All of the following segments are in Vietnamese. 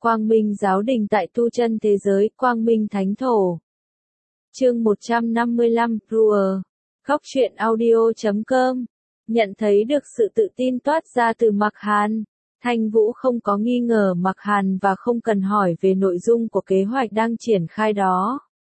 Quang Minh Giáo Đình tại tu chân thế giới, Quang Minh Thánh Thổ. Chương 155, Rùa. Góc truyện audio.com. Nhận thấy được sự tự tin toát ra từ Mạc Hàn, Thanh Vũ không có nghi ngờ Mạc Hàn và không cần hỏi về nội dung của kế hoạch đang triển khai đó.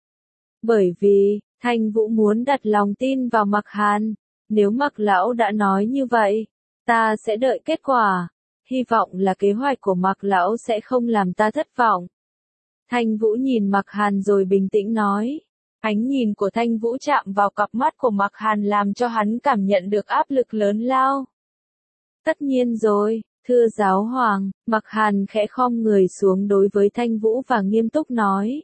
Bởi vì, Thanh Vũ muốn đặt lòng tin vào Mạc Hàn, nếu Mạc Lão đã nói như vậy, ta sẽ đợi kết quả. Hy vọng là kế hoạch của Mạc Lão sẽ không làm ta thất vọng. Thanh Vũ nhìn Mạc Hàn rồi bình tĩnh nói. Ánh nhìn của Thanh Vũ chạm vào cặp mắt của Mạc Hàn làm cho hắn cảm nhận được áp lực lớn lao. Tất nhiên rồi, thưa giáo hoàng, Mạc Hàn khẽ khom người xuống đối với Thanh Vũ và nghiêm túc nói.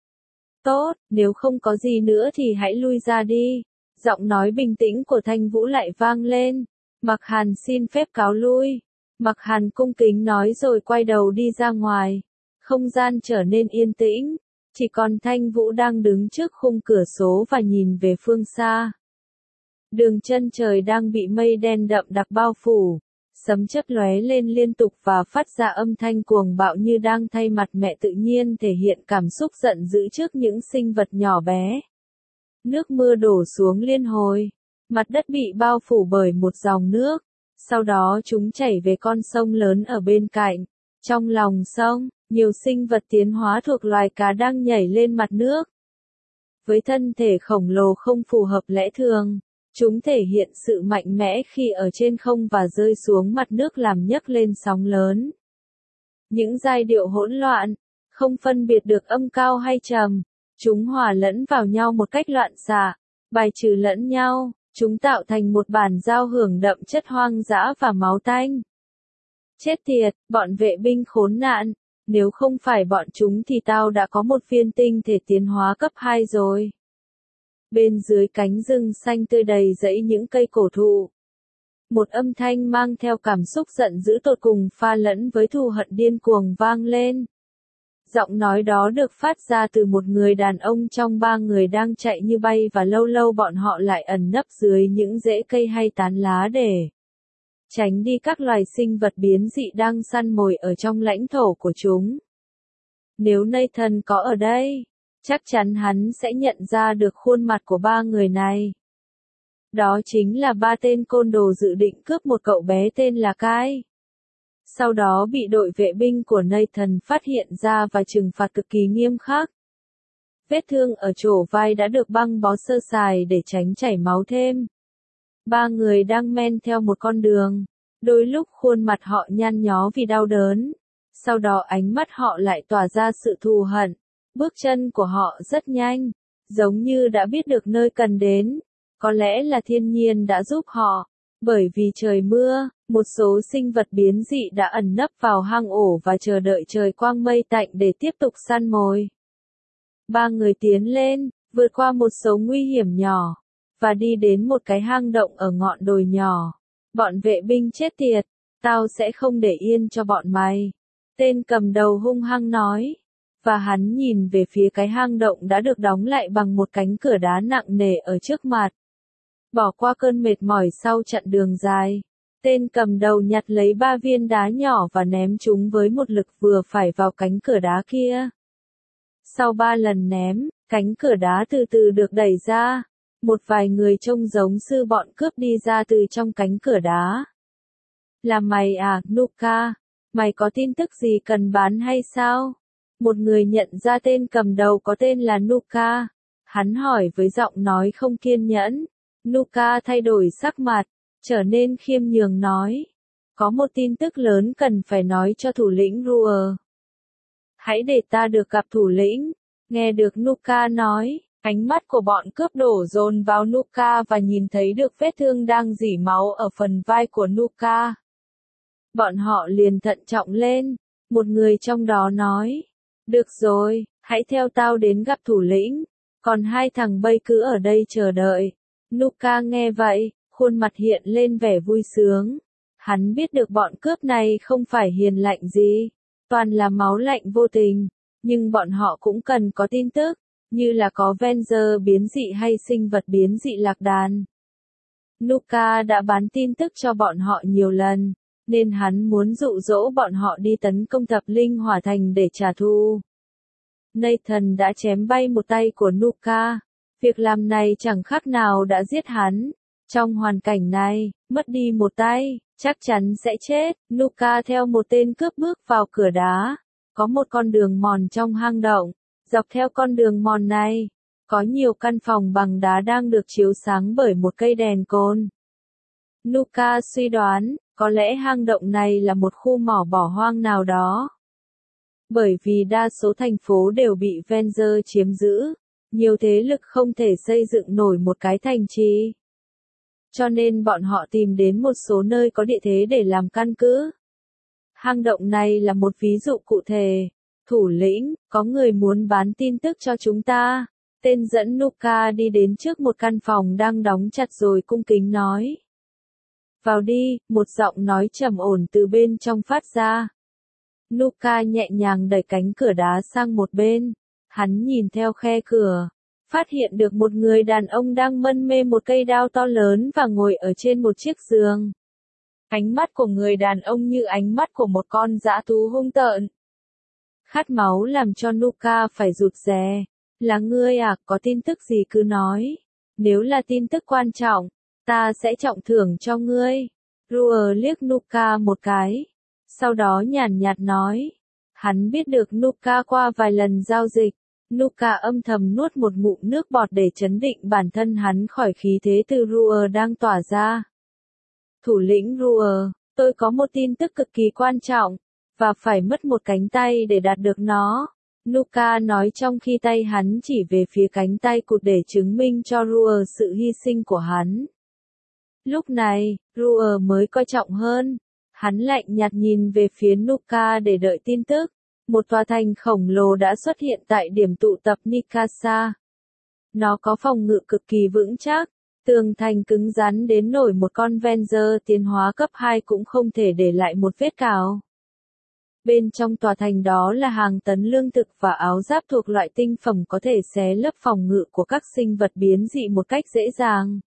Tốt, nếu không có gì nữa thì hãy lui ra đi. Giọng nói bình tĩnh của Thanh Vũ lại vang lên. Mạc Hàn xin phép cáo lui. Mạc Hàn cung kính nói rồi quay đầu đi ra ngoài. Không gian trở nên yên tĩnh. Chỉ còn Thanh Vũ đang đứng trước khung cửa sổ và nhìn về phương xa. Đường chân trời đang bị mây đen đậm đặc bao phủ. Sấm chớp lóe lên liên tục và phát ra âm thanh cuồng bạo như đang thay mặt mẹ tự nhiên thể hiện cảm xúc giận dữ trước những sinh vật nhỏ bé. Nước mưa đổ xuống liên hồi. Mặt đất bị bao phủ bởi một dòng nước. Sau đó chúng chảy về con sông lớn ở bên cạnh. Trong lòng sông, nhiều sinh vật tiến hóa thuộc loài cá đang nhảy lên mặt nước. Với thân thể khổng lồ không phù hợp lẽ thường, chúng thể hiện sự mạnh mẽ khi ở trên không và rơi xuống mặt nước làm nhấc lên sóng lớn. Những giai điệu hỗn loạn, không phân biệt được âm cao hay trầm, chúng hòa lẫn vào nhau một cách loạn xạ, bài trừ lẫn nhau. Chúng tạo thành một bản giao hưởng đậm chất hoang dã và máu tanh. Chết tiệt, bọn vệ binh khốn nạn, nếu không phải bọn chúng thì tao đã có một viên tinh thể tiến hóa cấp 2 rồi. Bên dưới cánh rừng xanh tươi đầy rẫy những cây cổ thụ. Một âm thanh mang theo cảm xúc giận dữ tột cùng pha lẫn với thù hận điên cuồng vang lên. Giọng nói đó được phát ra từ một người đàn ông trong ba người đang chạy như bay và lâu lâu bọn họ lại ẩn nấp dưới những rễ cây hay tán lá để tránh đi các loài sinh vật biến dị đang săn mồi ở trong lãnh thổ của chúng. Nếu Nathan có ở đây, chắc chắn hắn sẽ nhận ra được khuôn mặt của ba người này. Đó chính là ba tên côn đồ dự định cướp một cậu bé tên là Kai. Sau đó bị đội vệ binh của Nathan phát hiện ra và trừng phạt cực kỳ nghiêm khắc. Vết thương ở chỗ vai đã được băng bó sơ sài để tránh chảy máu thêm. Ba người đang men theo một con đường. Đôi lúc khuôn mặt họ nhăn nhó vì đau đớn. Sau đó ánh mắt họ lại tỏa ra sự thù hận. Bước chân của họ rất nhanh, giống như đã biết được nơi cần đến. Có lẽ là thiên nhiên đã giúp họ. Bởi vì trời mưa, một số sinh vật biến dị đã ẩn nấp vào hang ổ và chờ đợi trời quang mây tạnh để tiếp tục săn mồi. Ba người tiến lên, vượt qua một số nguy hiểm nhỏ, và đi đến một cái hang động ở ngọn đồi nhỏ. Bọn vệ binh chết tiệt, tao sẽ không để yên cho bọn mày. Tên cầm đầu hung hăng nói, và hắn nhìn về phía cái hang động đã được đóng lại bằng một cánh cửa đá nặng nề ở trước mặt. Bỏ qua cơn mệt mỏi sau chặng đường dài, tên cầm đầu nhặt lấy 3 viên đá nhỏ và ném chúng với một lực vừa phải vào cánh cửa đá kia. Sau 3 lần ném, cánh cửa đá từ từ được đẩy ra. Một vài người trông giống sư bọn cướp đi ra từ trong cánh cửa đá. Là mày à, Nuka? Mày có tin tức gì cần bán hay sao? Một người nhận ra tên cầm đầu có tên là Nuka. Hắn hỏi với giọng nói không kiên nhẫn. Nuka thay đổi sắc mặt, trở nên khiêm nhường nói. Có một tin tức lớn cần phải nói cho thủ lĩnh Rùa. Hãy để ta được gặp thủ lĩnh. Nghe được Nuka nói, ánh mắt của bọn cướp đổ dồn vào Nuka và nhìn thấy được vết thương đang rỉ máu ở phần vai của Nuka. Bọn họ liền thận trọng lên. Một người trong đó nói. Được rồi, hãy theo tao đến gặp thủ lĩnh. Còn 2 thằng bay cứ ở đây chờ đợi. Nuka nghe vậy, khuôn mặt hiện lên vẻ vui sướng. Hắn biết được bọn cướp này không phải hiền lạnh gì, toàn là máu lạnh vô tình, nhưng bọn họ cũng cần có tin tức, như là có Venger biến dị hay sinh vật biến dị lạc đàn. Nuka đã bán tin tức cho bọn họ nhiều lần, nên hắn muốn dụ dỗ bọn họ đi tấn công Thập Linh Hỏa Thành để trả thù. Nathan đã chém bay một tay của Nuka. Việc làm này chẳng khác nào đã giết hắn. Trong hoàn cảnh này, mất đi một tay, chắc chắn sẽ chết. Nuka theo một tên cướp bước vào cửa đá. Có một con đường mòn trong hang động. Dọc theo con đường mòn này, có nhiều căn phòng bằng đá đang được chiếu sáng bởi một cây đèn cồn. Nuka suy đoán, có lẽ hang động này là một khu mỏ bỏ hoang nào đó. Bởi vì đa số thành phố đều bị Venger chiếm giữ, nhiều thế lực không thể xây dựng nổi một cái thành trì. Cho nên bọn họ tìm đến một số nơi có địa thế để làm căn cứ. Hang động này là một ví dụ cụ thể. Thủ lĩnh, có người muốn bán tin tức cho chúng ta. Tên dẫn Nuka đi đến trước một căn phòng đang đóng chặt rồi cung kính nói. Vào đi, một giọng nói trầm ổn từ bên trong phát ra. Nuka nhẹ nhàng đẩy cánh cửa đá sang một bên. Hắn nhìn theo khe cửa, phát hiện được một người đàn ông đang mân mê một cây đao to lớn và ngồi ở trên một chiếc giường. Ánh mắt của người đàn ông như ánh mắt của một con dã thú hung tợn. Khát máu làm cho Nuka phải rụt rè. Là ngươi à, có tin tức gì cứ nói. Nếu là tin tức quan trọng, ta sẽ trọng thưởng cho ngươi. Rua liếc Nuka một cái. Sau đó nhàn nhạt nói. Hắn biết được Nuka qua vài lần giao dịch. Nuka âm thầm nuốt một ngụm nước bọt để chấn định bản thân hắn khỏi khí thế từ Rua đang tỏa ra. Thủ lĩnh Rua, tôi có một tin tức cực kỳ quan trọng, và phải mất một cánh tay để đạt được nó. Nuka nói trong khi tay hắn chỉ về phía cánh tay cụt để chứng minh cho Rua sự hy sinh của hắn. Lúc này, Rua mới coi trọng hơn. Hắn lạnh nhạt nhìn về phía Nuka để đợi tin tức. Một tòa thành khổng lồ đã xuất hiện tại điểm tụ tập Nikasa. Nó có phòng ngự cực kỳ vững chắc. Tường thành cứng rắn đến nổi một con Venger tiến hóa cấp 2 cũng không thể để lại một vết cào. Bên trong tòa thành đó là hàng tấn lương thực và áo giáp thuộc loại tinh phẩm có thể xé lấp phòng ngự của các sinh vật biến dị một cách dễ dàng.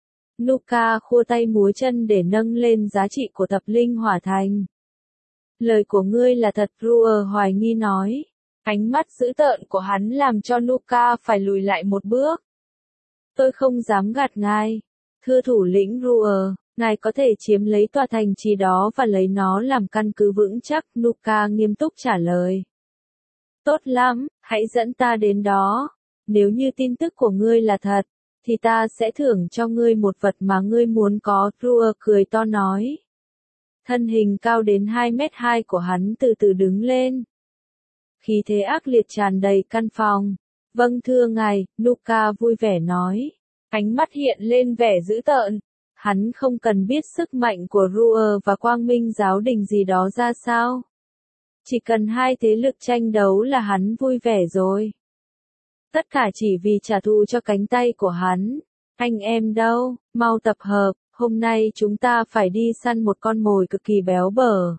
Nuka khua tay múa chân để nâng lên giá trị của Thập Linh Hỏa Thành. Lời của ngươi là thật, Rua hoài nghi nói. Ánh mắt dữ tợn của hắn làm cho Nuka phải lùi lại một bước. Tôi không dám gạt ngài. Thưa thủ lĩnh Rua, ngài có thể chiếm lấy tòa thành trì đó và lấy nó làm căn cứ vững chắc, Nuka nghiêm túc trả lời. Tốt lắm, hãy dẫn ta đến đó. Nếu như tin tức của ngươi là thật, thì ta sẽ thưởng cho ngươi một vật mà ngươi muốn có, Rua cười to nói. Thân hình cao đến 2m2 của hắn từ từ đứng lên. Khí thế ác liệt tràn đầy căn phòng. Vâng thưa ngài, Nuka vui vẻ nói. Ánh mắt hiện lên vẻ dữ tợn. Hắn không cần biết sức mạnh của Rua và Quang Minh giáo đình gì đó ra sao. Chỉ cần hai thế lực tranh đấu là hắn vui vẻ rồi. Tất cả chỉ vì trả thù cho cánh tay của hắn. Anh em đâu, mau tập hợp, hôm nay chúng ta phải đi săn một con mồi cực kỳ béo bở.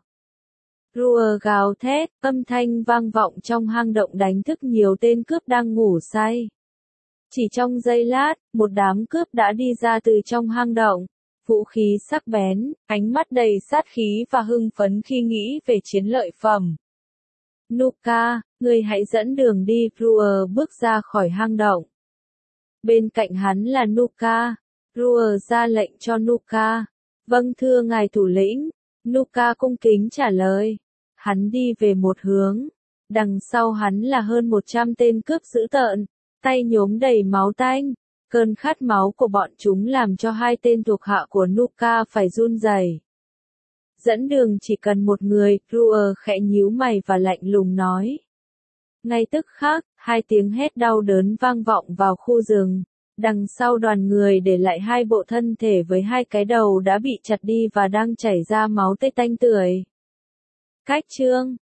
Rua gào thét, âm thanh vang vọng trong hang động đánh thức nhiều tên cướp đang ngủ say. Chỉ trong giây lát, một đám cướp đã đi ra từ trong hang động. Vũ khí sắc bén, ánh mắt đầy sát khí và hưng phấn khi nghĩ về chiến lợi phẩm. Nuka, người hãy dẫn đường đi, Rua bước ra khỏi hang động. Bên cạnh hắn là Nuka. Rua ra lệnh cho Nuka. Vâng thưa ngài thủ lĩnh. Nuka cung kính trả lời. Hắn đi về một hướng. Đằng sau hắn là hơn 100 tên cướp dữ tợn, tay nhuốm đầy máu tanh. Cơn khát máu của bọn chúng làm cho hai tên thuộc hạ của Nuka phải run rẩy. Dẫn đường chỉ cần một người, Rua khẽ nhíu mày và lạnh lùng nói. Ngay tức khắc, hai tiếng hét đau đớn vang vọng vào khu rừng. Đằng sau đoàn người để lại hai bộ thân thể với hai cái đầu đã bị chặt đi và đang chảy ra máu tươi tanh tưởi. Cách chương